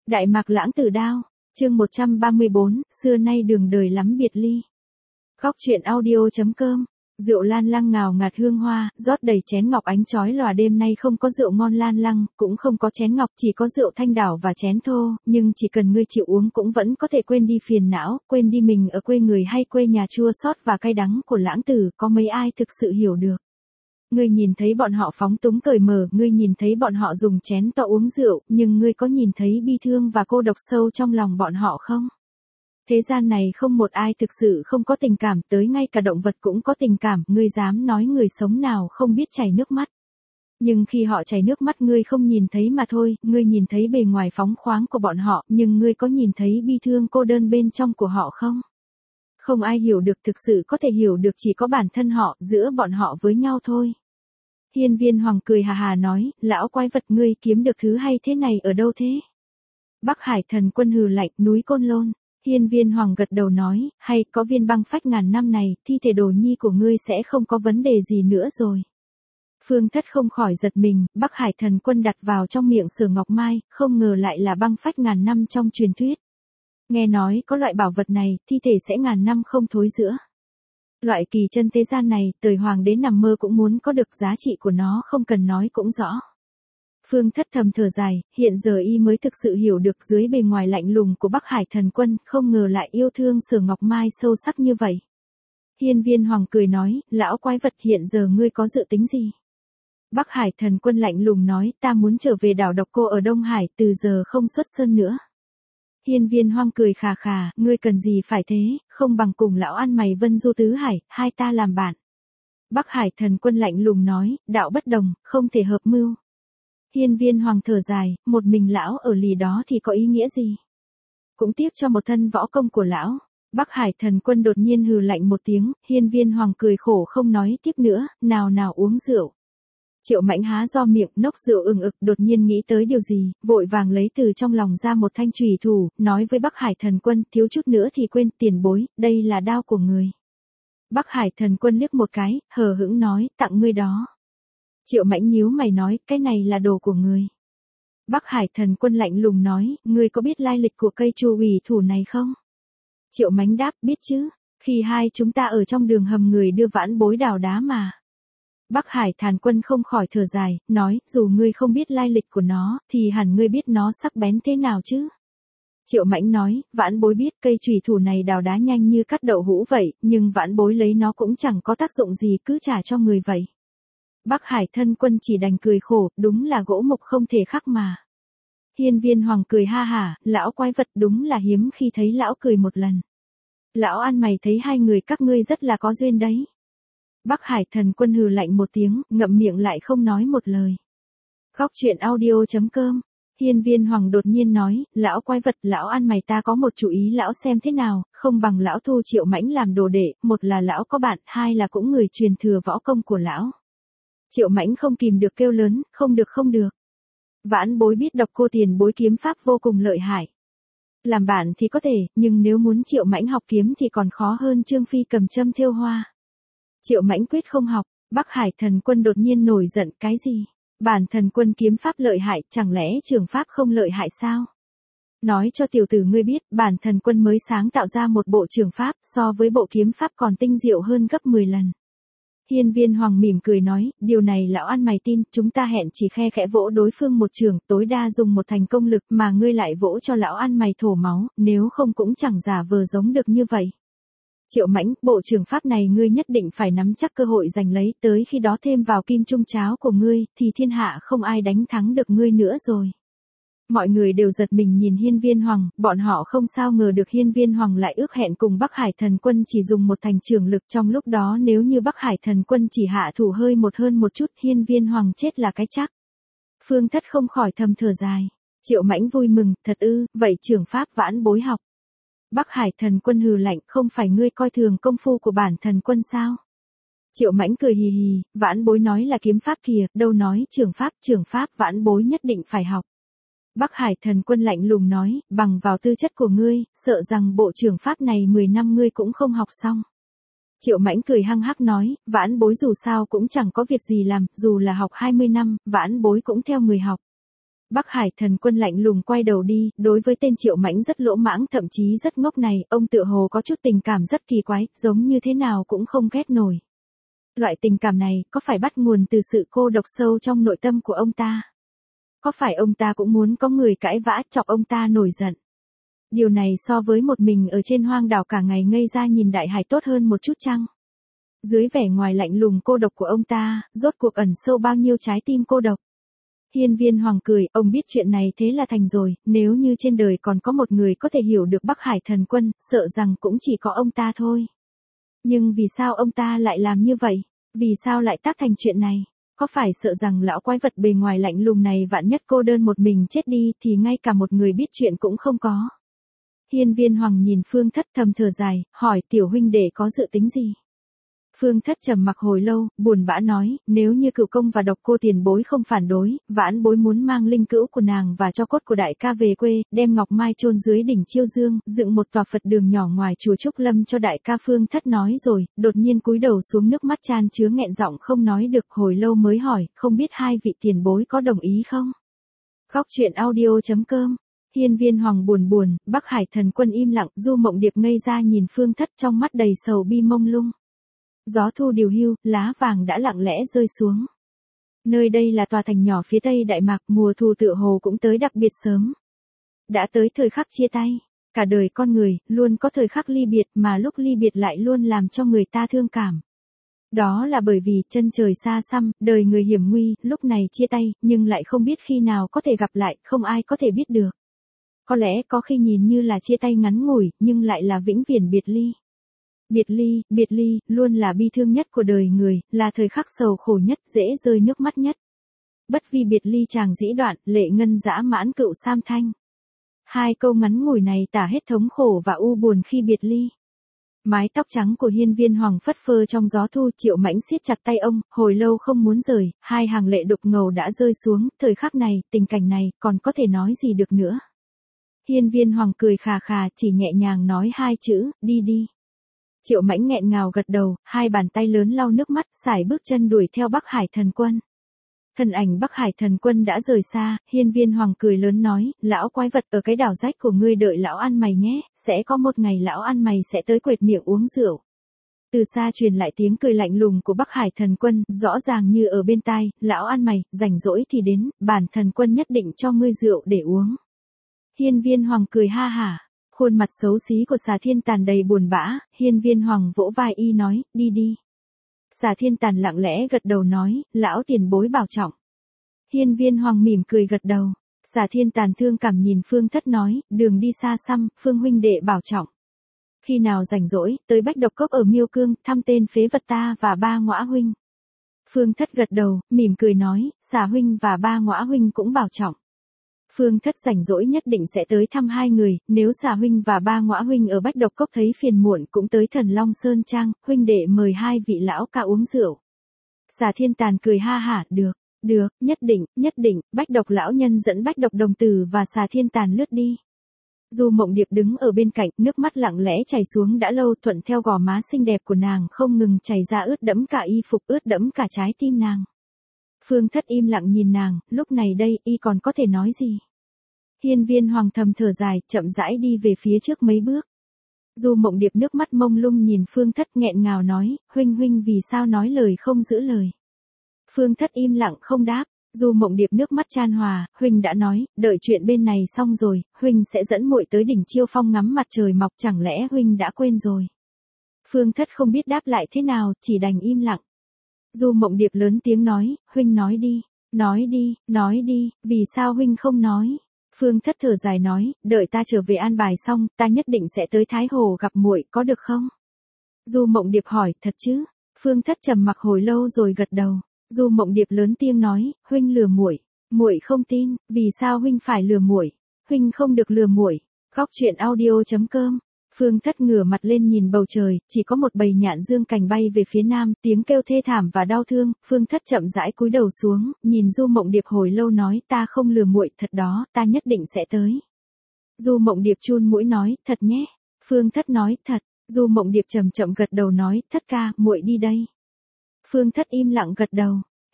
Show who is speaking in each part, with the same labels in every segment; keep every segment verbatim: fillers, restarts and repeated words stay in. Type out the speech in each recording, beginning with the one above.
Speaker 1: Đại Mạc Lãng Tử Đao, chương một trăm ba mươi bốn, xưa nay đường đời lắm biệt ly. Góc truyện audio.com. Rượu lan lăng ngào ngạt hương hoa, rót đầy chén ngọc ánh chói lòa, đêm nay không có rượu ngon lan lăng, cũng không có chén ngọc, chỉ có rượu thanh đảo và chén thô, nhưng chỉ cần ngươi chịu uống cũng vẫn có thể quên đi phiền não, quên đi mình ở quê người hay quê nhà chua xót và cay đắng của Lãng Tử, có mấy ai thực sự hiểu được. Ngươi nhìn thấy bọn họ phóng túng cởi mở, ngươi nhìn thấy bọn họ dùng chén to uống rượu, nhưng ngươi có nhìn thấy bi thương và cô độc sâu trong lòng bọn họ không? Thế gian này không một ai thực sự không có tình cảm, tới ngay cả động vật cũng có tình cảm, ngươi dám nói người sống nào không biết chảy nước mắt. Nhưng khi họ chảy nước mắt ngươi không nhìn thấy mà thôi, ngươi nhìn thấy bề ngoài phóng khoáng của bọn họ, nhưng ngươi có nhìn thấy bi thương cô đơn bên trong của họ không? Không ai hiểu được, thực sự có thể hiểu được chỉ có bản thân họ, giữa bọn họ với nhau thôi. Hiên Viên Hoàng cười hà hà nói, lão quái vật, ngươi kiếm được thứ hay thế này ở đâu thế? Bắc Hải Thần Quân hừ lạnh, núi Côn Lôn. Hiên Viên Hoàng gật đầu nói, hay, có viên băng phách ngàn năm này, thi thể đồ nhi của ngươi sẽ không có vấn đề gì nữa rồi. Phương Thất không khỏi giật mình, Bắc Hải Thần Quân đặt vào trong miệng Sở Ngọc Mai, không ngờ lại là băng phách ngàn năm trong truyền thuyết. Nghe nói có loại bảo vật này, thi thể sẽ ngàn năm không thối rữa. Loại kỳ chân thế gian này, đời hoàng đế nằm mơ cũng muốn có được, giá trị của nó không cần nói cũng rõ. Phương Thất thầm thở dài, hiện giờ y mới thực sự hiểu được dưới bề ngoài lạnh lùng của Bắc Hải Thần Quân, không ngờ lại yêu thương Sở Ngọc Mai sâu sắc như vậy. Hiên Viên Hoàng cười nói, lão quái vật, hiện giờ ngươi có dự tính gì? Bắc Hải Thần Quân lạnh lùng nói, ta muốn trở về đảo Độc Cô ở Đông Hải, từ giờ không xuất sơn nữa. Hiên Viên Hoàng cười khà khà, ngươi cần gì phải thế, không bằng cùng lão ăn mày Vân Du Tứ Hải, hai ta làm bạn. Bắc Hải Thần Quân lạnh lùng nói, đạo bất đồng, không thể hợp mưu. Hiên Viên Hoàng thở dài, một mình lão ở lì đó thì có ý nghĩa gì? Cũng tiếc cho một thân võ công của lão. Bắc Hải Thần Quân đột nhiên hừ lạnh một tiếng, Hiên Viên Hoàng cười khổ không nói tiếp nữa, nào nào uống rượu. Triệu Mãnh há do miệng, nốc rượu ừng ực, đột nhiên nghĩ tới điều gì, vội vàng lấy từ trong lòng ra một thanh chùy thủ, nói với Bắc Hải Thần Quân, thiếu chút nữa thì quên, tiền bối, đây là đao của người. Bắc Hải Thần Quân liếc một cái, hờ hững nói, tặng ngươi đó. Triệu Mãnh nhíu mày nói, cái này là đồ của người. Bắc Hải Thần Quân lạnh lùng nói, ngươi có biết lai lịch của cây chu ủy thủ này không? Triệu Mãnh đáp, biết chứ, khi hai chúng ta ở trong đường hầm người đưa Vãn Bối đào đá mà. Bắc Hải Thần Quân không khỏi thở dài, nói, dù ngươi không biết lai lịch của nó, thì hẳn ngươi biết nó sắc bén thế nào chứ? Triệu Mãnh nói, Vãn Bối biết cây chùy thủ này đào đá nhanh như cắt đậu hũ vậy, nhưng Vãn Bối lấy nó cũng chẳng có tác dụng gì, cứ trả cho người vậy. Bắc Hải Thần Quân chỉ đành cười khổ, đúng là gỗ mục không thể khắc mà. Hiên Viên Hoàng cười ha hả, lão quái vật, đúng là hiếm khi thấy lão cười một lần. Lão ăn mày thấy hai người các ngươi rất là có duyên đấy. Bắc Hải Thần Quân hừ lạnh một tiếng, ngậm miệng lại không nói một lời. Góc truyện audio.com. Hiên Viên Hoàng đột nhiên nói, lão quái vật, lão ăn mày, ta có một chủ ý, lão xem thế nào, không bằng lão thu Triệu Mãnh làm đồ đệ, một là lão có bạn, hai là cũng người truyền thừa võ công của lão. Triệu Mãnh không kìm được kêu lớn, không được không được. Vãn Bối biết Độc Cô tiền bối kiếm pháp vô cùng lợi hại. Làm bạn thì có thể, nhưng nếu muốn Triệu Mãnh học kiếm thì còn khó hơn Trương Phi cầm châm thêu hoa. Triệu Mãnh quyết không học. Bắc Hải Thần Quân đột nhiên nổi giận, cái gì? Bản Thần Quân kiếm pháp lợi hại, chẳng lẽ trường pháp không lợi hại sao? Nói cho tiểu tử ngươi biết, bản Thần Quân mới sáng tạo ra một bộ trường pháp, so với bộ kiếm pháp còn tinh diệu hơn gấp mười lần. Hiên Viên Hoàng mỉm cười nói, điều này lão ăn mày tin, chúng ta hẹn chỉ khe khẽ vỗ đối phương một trường, tối đa dùng một thành công lực, mà ngươi lại vỗ cho lão ăn mày thổ máu, nếu không cũng chẳng giả vờ giống được như vậy. Triệu Mãnh, bộ trường pháp này ngươi nhất định phải nắm chắc cơ hội giành lấy, tới khi đó thêm vào kim trung cháo của ngươi, thì thiên hạ không ai đánh thắng được ngươi nữa rồi. Mọi người đều giật mình nhìn Hiên Viên Hoàng, bọn họ không sao ngờ được Hiên Viên Hoàng lại ước hẹn cùng Bắc Hải Thần Quân chỉ dùng một thành trường lực, trong lúc đó nếu như Bắc Hải Thần Quân chỉ hạ thủ hơi một hơn một chút, Hiên Viên Hoàng chết là cái chắc. Phương Thất không khỏi thầm thở dài. Triệu Mãnh vui mừng, thật ư, vậy trường pháp Vãn Bối học. Bắc Hải Thần Quân hừ lạnh, không phải ngươi coi thường công phu của bản Thần Quân sao? Triệu Mãnh cười hì hì, Vãn Bối nói là kiếm pháp kìa, đâu nói trường pháp, trường pháp Vãn Bối nhất định phải học. Bắc Hải Thần Quân lạnh lùng nói, bằng vào tư chất của ngươi, sợ rằng bộ trường pháp này mười năm ngươi cũng không học xong. Triệu Mãnh cười hăng hắc nói, Vãn Bối dù sao cũng chẳng có việc gì làm, dù là học hai mươi năm, Vãn Bối cũng theo người học. Bắc Hải Thần Quân lạnh lùng quay đầu đi, đối với tên Triệu Mãnh rất lỗ mãng thậm chí rất ngốc này, ông tựa hồ có chút tình cảm rất kỳ quái, giống như thế nào cũng không ghét nổi. Loại tình cảm này, có phải bắt nguồn từ sự cô độc sâu trong nội tâm của ông ta? Có phải ông ta cũng muốn có người cãi vã chọc ông ta nổi giận? Điều này so với một mình ở trên hoang đảo cả ngày ngây ra nhìn đại hải tốt hơn một chút chăng? Dưới vẻ ngoài lạnh lùng cô độc của ông ta, rốt cuộc ẩn sâu bao nhiêu trái tim cô độc? Hiên Viên Hoàng cười, ông biết chuyện này thế là thành rồi, nếu như trên đời còn có một người có thể hiểu được Bắc Hải Thần Quân, sợ rằng cũng chỉ có ông ta thôi. Nhưng vì sao ông ta lại làm như vậy? Vì sao lại tác thành chuyện này? Có phải sợ rằng lão quái vật bề ngoài lạnh lùng này vạn nhất cô đơn một mình chết đi thì ngay cả một người biết chuyện cũng không có? Hiên Viên Hoàng nhìn Phương Thất thầm thở dài, hỏi tiểu huynh đệ có dự tính gì? Phương Thất trầm mặc hồi lâu, buồn bã nói, nếu như Cửu Công và Độc Cô tiền bối không phản đối, vãn bối muốn mang linh cữu của nàng và cho cốt của đại ca về quê, đem ngọc mai chôn dưới đỉnh Chiêu Dương, dựng một tòa Phật đường nhỏ ngoài chùa Trúc Lâm cho đại ca. Phương Thất nói rồi, đột nhiên cúi đầu xuống, nước mắt chan chứa nghẹn giọng không nói được, hồi lâu mới hỏi, không biết hai vị tiền bối có đồng ý không? Góc truyện audio chấm com. Hiên Viên Hoàng buồn buồn, Bắc Hải Thần Quân im lặng, Du Mộng Điệp ngây ra nhìn Phương Thất trong mắt đầy sầu bi mông lung. Gió thu điều hưu, lá vàng đã lặng lẽ rơi xuống. Nơi đây là tòa thành nhỏ phía tây Đại Mạc, mùa thu tựa hồ cũng tới đặc biệt sớm. Đã tới thời khắc chia tay. Cả đời con người, luôn có thời khắc ly biệt mà lúc ly biệt lại luôn làm cho người ta thương cảm. Đó là bởi vì chân trời xa xăm, đời người hiểm nguy, lúc này chia tay, nhưng lại không biết khi nào có thể gặp lại, không ai có thể biết được. Có lẽ có khi nhìn như là chia tay ngắn ngủi, nhưng lại là vĩnh viễn biệt ly. Biệt ly, biệt ly, luôn là bi thương nhất của đời người, là thời khắc sầu khổ nhất, dễ rơi nước mắt nhất. Bất vi biệt ly chàng dĩ đoạn, lệ ngân dã mãn cựu sam thanh. Hai câu ngắn ngủi này tả hết thống khổ và u buồn khi biệt ly. Mái tóc trắng của Hiên Viên Hoàng phất phơ trong gió thu, Triệu Mãnh siết chặt tay ông, hồi lâu không muốn rời, hai hàng lệ đục ngầu đã rơi xuống, thời khắc này, tình cảnh này, còn có thể nói gì được nữa. Hiên Viên Hoàng cười khà khà, chỉ nhẹ nhàng nói hai chữ, đi đi. Triệu Mãnh nghẹn ngào gật đầu, hai bàn tay lớn lau nước mắt, sải bước chân đuổi theo Bắc Hải Thần Quân. Thân ảnh Bắc Hải Thần Quân đã rời xa, Hiên Viên Hoàng cười lớn nói, lão quái vật ở cái đảo rách của ngươi đợi lão ăn mày nhé, sẽ có một ngày lão ăn mày sẽ tới quệt miệng uống rượu. Từ xa truyền lại tiếng cười lạnh lùng của Bắc Hải Thần Quân, rõ ràng như ở bên tai, lão ăn mày, rảnh rỗi thì đến, bản thần quân nhất định cho ngươi rượu để uống. Hiên Viên Hoàng cười ha hả. Khuôn mặt xấu xí của Xà Thiên Tàn đầy buồn bã, Hiên Viên Hoàng vỗ vai y nói, đi đi. Xà Thiên Tàn lặng lẽ gật đầu nói, lão tiền bối bảo trọng. Hiên Viên Hoàng mỉm cười gật đầu. Xà Thiên Tàn thương cảm nhìn Phương Thất nói, đường đi xa xăm, Phương huynh đệ bảo trọng. Khi nào rảnh rỗi, tới Bách Độc Cốc ở Miêu Cương, thăm tên phế vật ta và ba ngõa huynh. Phương Thất gật đầu, mỉm cười nói, Xà huynh và ba ngõa huynh cũng bảo trọng. Phương Thất rảnh rỗi nhất định sẽ tới thăm hai người, nếu Xà huynh và ba ngõa huynh ở Bách Độc Cốc thấy phiền muộn cũng tới Thần Long Sơn Trang, huynh đệ mời hai vị lão ca uống rượu. Xà Thiên Tàn cười ha hả, được, được, nhất định, nhất định, Bách Độc lão nhân dẫn Bách Độc đồng tử và Xà Thiên Tàn lướt đi. Du Mộng Điệp đứng ở bên cạnh, nước mắt lặng lẽ chảy xuống đã lâu, thuận theo gò má xinh đẹp của nàng không ngừng chảy ra, ướt đẫm cả y phục, ướt đẫm cả trái tim nàng. Phương Thất im lặng nhìn nàng, lúc này đây, y còn có thể nói gì? Hiên Viên Hoàng thầm thở dài, chậm rãi đi về phía trước mấy bước. Du Mộng Điệp nước mắt mông lung nhìn Phương Thất nghẹn ngào nói, huynh huynh vì sao nói lời không giữ lời. Phương Thất im lặng không đáp. Du Mộng Điệp nước mắt chan hòa, huynh đã nói, đợi chuyện bên này xong rồi, huynh sẽ dẫn muội tới đỉnh Chiêu Phong ngắm mặt trời mọc, chẳng lẽ huynh đã quên rồi. Phương Thất không biết đáp lại thế nào, chỉ đành im lặng. Du Mộng Điệp lớn tiếng nói, huynh nói đi, nói đi, nói đi, vì sao huynh không nói. Phương Thất thở dài nói, đợi ta trở về an bài xong, ta nhất định sẽ tới Thái Hồ gặp muội, có được không? Du Mộng Điệp hỏi, thật chứ? Phương Thất trầm mặc hồi lâu rồi gật đầu. Du Mộng Điệp lớn tiếng nói, huynh lừa muội, muội không tin, vì sao huynh phải lừa muội? Huynh không được lừa muội. Góc truyện audio chấm com. Phương Thất ngửa mặt lên nhìn bầu trời, chỉ có một bầy nhạn dương cành bay về phía nam, tiếng kêu thê thảm và đau thương. Phương Thất chậm rãi cúi đầu xuống, nhìn Du Mộng Điệp hồi lâu nói, ta không lừa muội, thật đó, ta nhất định sẽ tới. Du Mộng Điệp chun mũi nói, thật nhé. Phương Thất nói, thật. Du Mộng Điệp chậm chậm gật đầu nói, Thất ca, muội đi đây. Phương Thất im lặng gật đầu.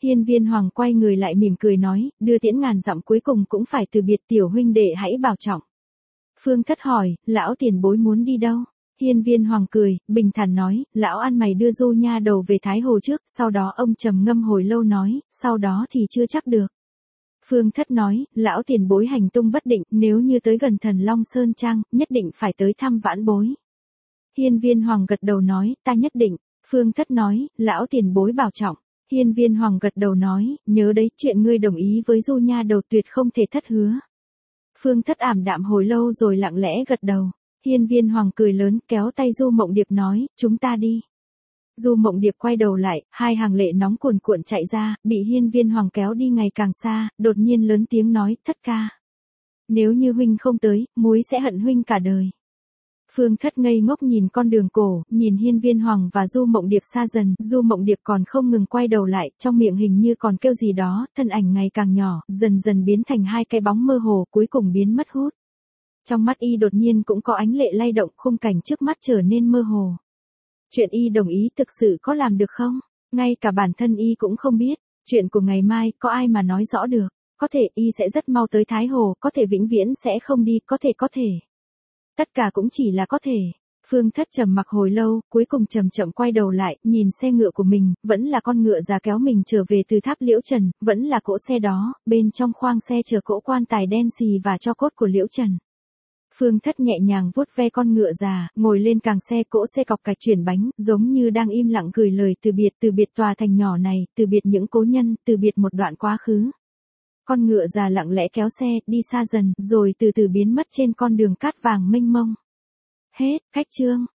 Speaker 1: Hiên Viên Hoàng quay người lại mỉm cười nói, đưa tiễn ngàn dặm cuối cùng cũng phải từ biệt, tiểu huynh đệ hãy bảo trọng. Phương Thất hỏi, lão tiền bối muốn đi đâu? Hiên Viên Hoàng cười, bình thản nói, lão ăn mày đưa Du nha đầu về Thái Hồ trước, sau đó ông trầm ngâm hồi lâu nói, sau đó thì chưa chắc được. Phương Thất nói, lão tiền bối hành tung bất định, nếu như tới gần Thần Long Sơn Trang, nhất định phải tới thăm vãn bối. Hiên Viên Hoàng gật đầu nói, ta nhất định. Phương Thất nói, lão tiền bối bảo trọng. Hiên Viên Hoàng gật đầu nói, nhớ đấy, chuyện ngươi đồng ý với Du nha đầu tuyệt không thể thất hứa. Phương Thất ảm đạm hồi lâu rồi lặng lẽ gật đầu. Hiên Viên Hoàng cười lớn, kéo tay Du Mộng Điệp nói, chúng ta đi. Du Mộng Điệp quay đầu lại, hai hàng lệ nóng cuồn cuộn chạy ra, bị Hiên Viên Hoàng kéo đi ngày càng xa, đột nhiên lớn tiếng nói, Thất ca. Nếu như huynh không tới, muối sẽ hận huynh cả đời. Phương Thất ngây ngốc nhìn con đường cổ, nhìn Hiên Viên Hoàng và Du Mộng Điệp xa dần, Du Mộng Điệp còn không ngừng quay đầu lại, trong miệng hình như còn kêu gì đó, thân ảnh ngày càng nhỏ, dần dần biến thành hai cái bóng mơ hồ, cuối cùng biến mất hút. Trong mắt y đột nhiên cũng có ánh lệ lay động, khung cảnh trước mắt trở nên mơ hồ. Chuyện y đồng ý thực sự có làm được không? Ngay cả bản thân y cũng không biết, chuyện của ngày mai có ai mà nói rõ được, có thể y sẽ rất mau tới Thái Hồ, có thể vĩnh viễn sẽ không đi, có thể có thể. Tất cả cũng chỉ là có thể. Phương Thất trầm mặc hồi lâu, cuối cùng chậm chậm quay đầu lại, nhìn xe ngựa của mình, vẫn là con ngựa già kéo mình trở về từ tháp Liễu Trần, vẫn là cỗ xe đó, bên trong khoang xe chờ cỗ quan tài đen xì và tro cốt của Liễu Trần. Phương Thất nhẹ nhàng vuốt ve con ngựa già, ngồi lên càng xe, cỗ xe cọc cạch chuyển bánh, giống như đang im lặng gửi lời từ biệt, từ biệt tòa thành nhỏ này, từ biệt những cố nhân, từ biệt một đoạn quá khứ. Con ngựa già lặng lẽ kéo xe, đi xa dần, rồi từ từ biến mất trên con đường cát vàng mênh mông. Hết, khách chương.